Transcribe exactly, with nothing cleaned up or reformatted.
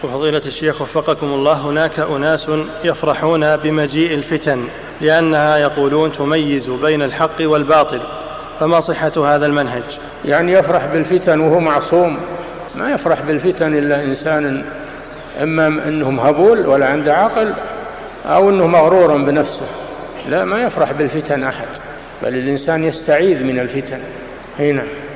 وفضيلة الشيخ وفقكم الله، هناك أناس يفرحون بمجيء الفتن لأنها يقولون تميز بين الحق والباطل، فما صحة هذا المنهج؟ يعني يفرح بالفتن وهو معصوم؟ ما يفرح بالفتن إلا إنسان إما أنه مهبول ولا عنده عقل أو أنه مغرور بنفسه. لا، ما يفرح بالفتن أحد، بل الإنسان يستعيذ من الفتن. هنا